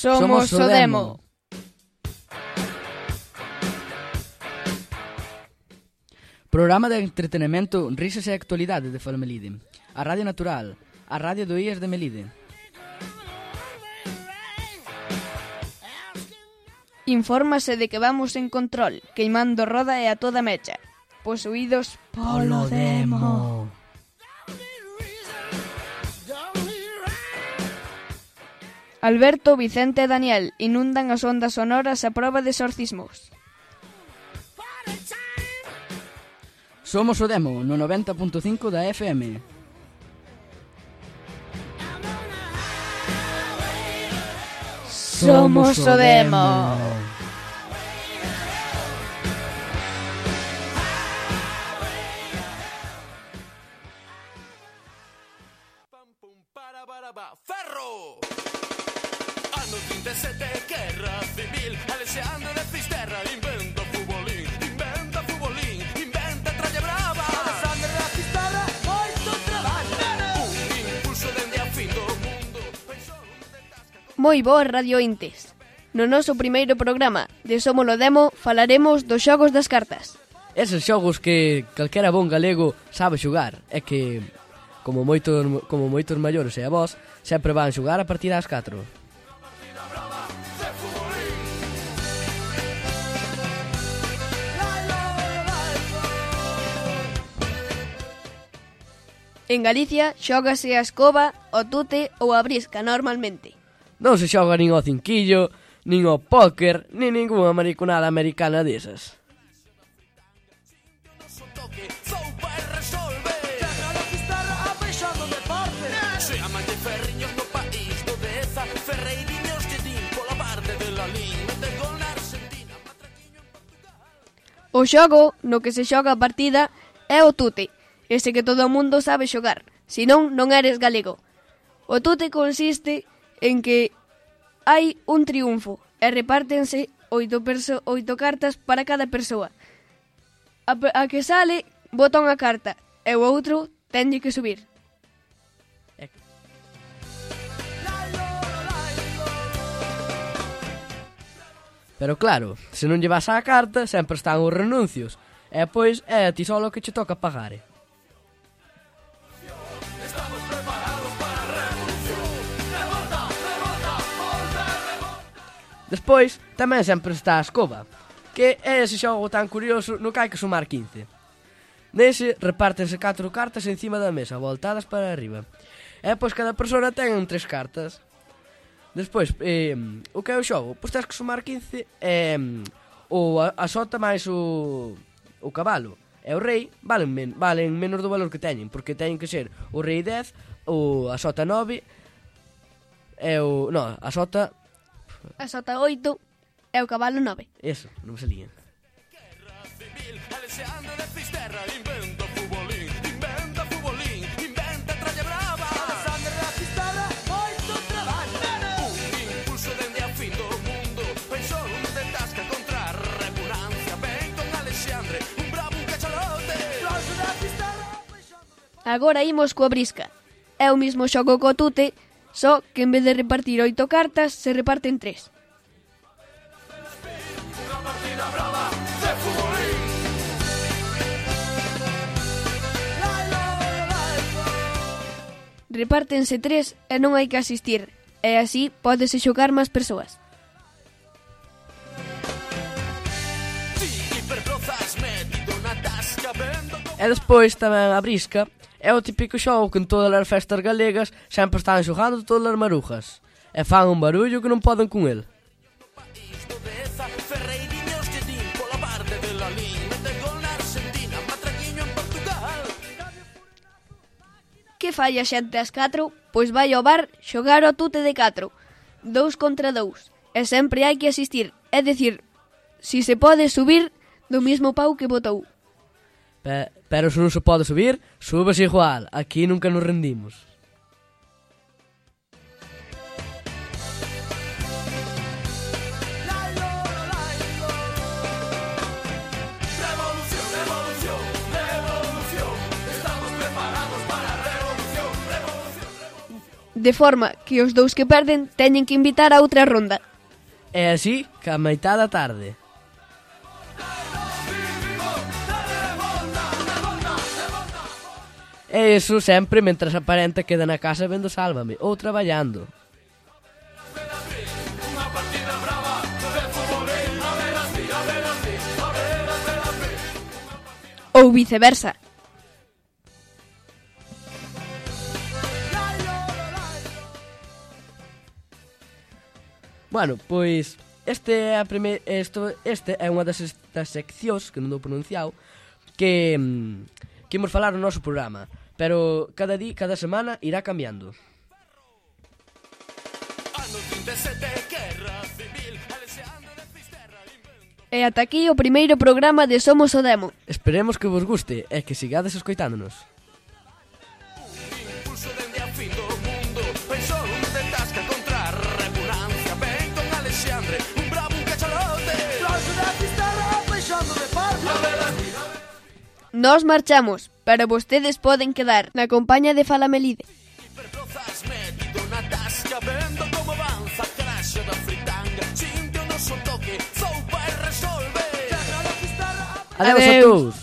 Somos o Demo. Programa de entretenimento, risas e actualidade de Falamelide. A Radio Natural, a Radio do IES de Melide. Infórmase de que vamos en control, queimando roda e a toda mecha. Posuídos polo Demo. Alberto, Vicente e Daniel inundan as ondas sonoras a prova de exorcismos. Somos o Demo, no 90.5 da FM. Somos o Demo. Ferro! Anno 37, guerra civil, Alessandro de Fisterra inventa futbolín, inventa tralla brava. Alessandro de Fisterra, moito traballo, un impulso dende a fin do mundo. Moi boas radiointes. No noso primeiro programa de Somos o Demo falaremos dos xogos das cartas. Eses xogos que calquera bon galego sabe xogar é que, como moitos maiores e avós, sempre van xogar a partir das 4. En Galicia xógase a escoba, o tute ou a brisca normalmente. Non se xoga nin ao cinquillo, nin ao póker, nin ningunha mariconada americana desas. O xogo no que se xoga a partida é o tute, ese que todo o mundo sabe xogar, senón non eres galego. O tute consiste en que hai un triunfo e repártense 8 cartas para cada persoa. A que sale bota unha carta e o outro tenlle que subir. Pero claro, se non llevas a carta, sempre están os renuncios. E pois é a ti solo que che toca pagar. Despois, tamén sempre está a escoba, que é ese xogo tan curioso no que hai que sumar 15. Nese, repártense 4 cartas encima da mesa, voltadas para arriba. E pois cada persona ten 3 cartas. Despois, o que é o xogo? Pois tens que sumar 15 ou a sota máis o cabalo e o rei valen menos do valor que teñen, porque teñen que ser o rei 10 ou a sota 9 e a sota 8 e o cabalo 9. Eso, non me salía. Agora imos coa brisca. É o mismo xogo co tute, só que en vez de repartir 8 cartas, se reparten 3. Repártense 3 e non hai que asistir, e así pódese xogar máis persoas. E despois tamén a brisca é o típico xogo que en todas as festas galegas sempre están xogando todas as marujas e fan un barullo que non poden con el. Que fai a xente ás 4? Pois vai ao bar xogar o tute de 4, 2 contra 2, e sempre hai que asistir, é dicir, si se pode subir do mismo pau que botou. Pero se non se pode subir, subes igual. Aquí nunca nos rendimos. de forma que os dous que perden teñen que invitar a outra ronda. E así, ca maitá da tarde. E iso sempre mentras a parenta queda na casa vendo Sálvame ou traballando. Ou viceversa. Bueno, pois este é unha das seccións que non dou pronunciado que imos falar no noso programa, pero cada semana irá cambiando. E ata aquí o primeiro programa de Somos o Demo. Esperemos que vos guste e que sigades escoitándonos. Nós marchamos, pero vostedes poden quedar na compañía de Fala Melide. Adeus a todos.